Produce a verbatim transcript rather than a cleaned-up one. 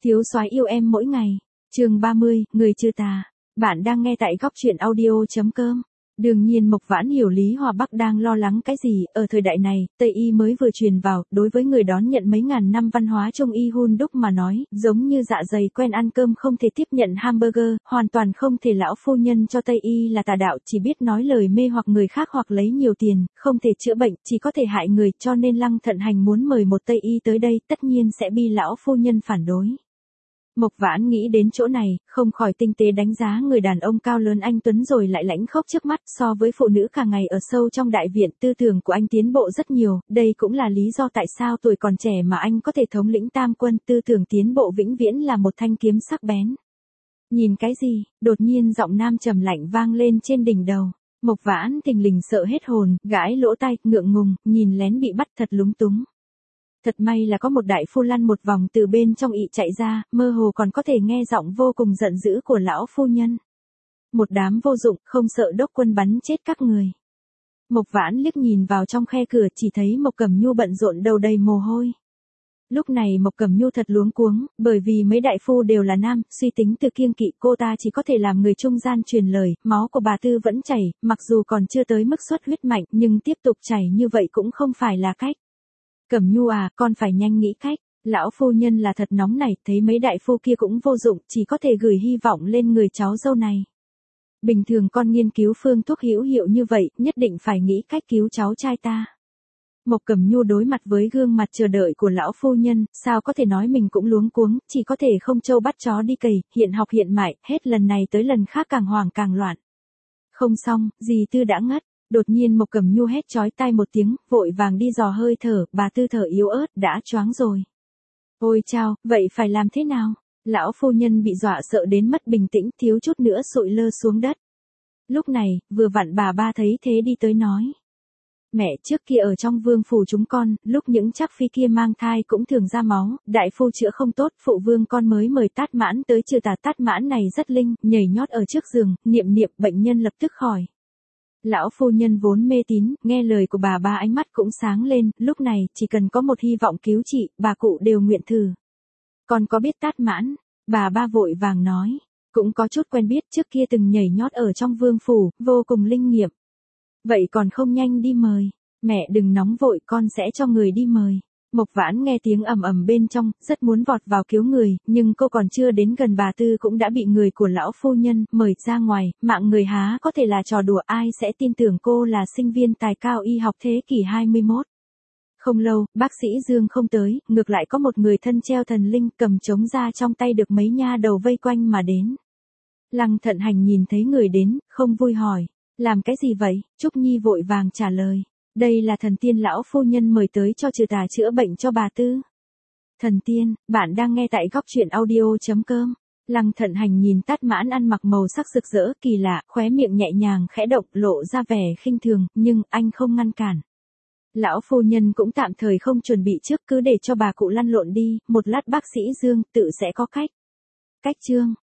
Thiếu soái yêu em mỗi ngày. Chương ba mươi, người trừ tà. Bạn đang nghe tại góc truyện audio chấm com. Đương nhiên Mộc Vãn hiểu Lý Hòa Bắc đang lo lắng cái gì, ở thời đại này, Tây y mới vừa truyền vào, đối với người đón nhận mấy ngàn năm văn hóa Trung y hun đúc mà nói, giống như dạ dày quen ăn cơm không thể tiếp nhận hamburger, hoàn toàn không thể. Lão phu nhân cho Tây y là tà đạo, chỉ biết nói lời mê hoặc người khác hoặc lấy nhiều tiền, không thể chữa bệnh, chỉ có thể hại người, cho nên Lăng Thận Hành muốn mời một Tây y tới đây, tất nhiên sẽ bị lão phu nhân phản đối. Mộc Vãn nghĩ đến chỗ này, không khỏi tinh tế đánh giá người đàn ông cao lớn anh tuấn rồi lại lãnh khốc trước mắt, so với phụ nữ cả ngày ở sâu trong đại viện, tư tưởng của anh tiến bộ rất nhiều, đây cũng là lý do tại sao tuổi còn trẻ mà anh có thể thống lĩnh tam quân, tư tưởng tiến bộ vĩnh viễn là một thanh kiếm sắc bén. Nhìn cái gì? Đột nhiên giọng nam trầm lạnh vang lên trên đỉnh đầu. Mộc Vãn thình lình sợ hết hồn, gãi lỗ tai, ngượng ngùng, nhìn lén bị bắt thật lúng túng. Thật may là có một đại phu lăn một vòng từ bên trong ị chạy ra, mơ hồ còn có thể nghe giọng vô cùng giận dữ của lão phu nhân. Một đám vô dụng, không sợ đốc quân bắn chết các người. Mộc Vãn liếc nhìn vào trong khe cửa, chỉ thấy Mộc Cẩm Nhu bận rộn đầu đầy mồ hôi. Lúc này Mộc Cẩm Nhu thật luống cuống, bởi vì mấy đại phu đều là nam, suy tính từ kiêng kỵ cô ta chỉ có thể làm người trung gian truyền lời, máu của bà Tư vẫn chảy, mặc dù còn chưa tới mức xuất huyết mạnh, nhưng tiếp tục chảy như vậy cũng không phải là cách. Cẩm Nhu à, con phải nhanh nghĩ cách. Lão phu nhân là thật nóng này, thấy mấy đại phu kia cũng vô dụng, chỉ có thể gửi hy vọng lên người cháu dâu này. Bình thường con nghiên cứu phương thuốc hữu hiệu như vậy, nhất định phải nghĩ cách cứu cháu trai ta. Mộc Cẩm Nhu đối mặt với gương mặt chờ đợi của lão phu nhân, sao có thể nói mình cũng luống cuống, chỉ có thể không trâu bắt chó đi cày, hiện học hiện mại, hết lần này tới lần khác càng hoảng càng loạn. Không xong, dì Tư đã ngất. Đột nhiên Mộc Cẩm Nhu hét chói tai một tiếng, vội vàng đi dò hơi thở, bà Tư thở yếu ớt, đã choáng rồi. Ôi chao, vậy phải làm thế nào? Lão phu nhân bị dọa sợ đến mất bình tĩnh, thiếu chút nữa sụi lơ xuống đất. Lúc này, vừa vặn bà ba thấy thế đi tới nói. Mẹ, trước kia ở trong vương phủ chúng con, lúc những chắc phi kia mang thai cũng thường ra máu, đại phu chữa không tốt, phụ vương con mới mời Tát Mãn tới trừ tà. Tát Mãn này rất linh, nhảy nhót ở trước giường, niệm niệm, bệnh nhân lập tức khỏi. Lão phu nhân vốn mê tín, nghe lời của bà ba ánh mắt cũng sáng lên, lúc này, chỉ cần có một hy vọng cứu trị, bà cụ đều nguyện thử. Con có biết Tát Mãn? Bà ba vội vàng nói, cũng có chút quen biết, trước kia từng nhảy nhót ở trong vương phủ, vô cùng linh nghiệm. Vậy còn không nhanh đi mời. Mẹ đừng nóng vội, con sẽ cho người đi mời. Mộc Vãn nghe tiếng ầm ầm bên trong, rất muốn vọt vào cứu người, nhưng cô còn chưa đến gần bà Tư cũng đã bị người của lão phu nhân mời ra ngoài, mạng người há có thể là trò đùa, ai sẽ tin tưởng cô là sinh viên tài cao y học thế kỷ hai mươi mốt. Không lâu, bác sĩ Dương không tới, ngược lại có một người thân treo thần linh cầm trống ra trong tay được mấy nha đầu vây quanh mà đến. Lăng Thận Hành nhìn thấy người đến, không vui hỏi, làm cái gì vậy? Trúc Nhi vội vàng trả lời. Đây là thần tiên lão phu nhân mời tới cho trừ tà chữa bệnh cho bà Tư. Thần tiên, bạn đang nghe tại góc truyện audio chấm com. Lăng Thận Hành nhìn Tát Mãn ăn mặc màu sắc rực rỡ kỳ lạ, khóe miệng nhẹ nhàng khẽ động, lộ ra vẻ khinh thường, nhưng anh không ngăn cản. Lão phu nhân cũng tạm thời không chuẩn bị trước, cứ để cho bà cụ lăn lộn đi, một lát bác sĩ Dương tự sẽ có cách. Cách chương,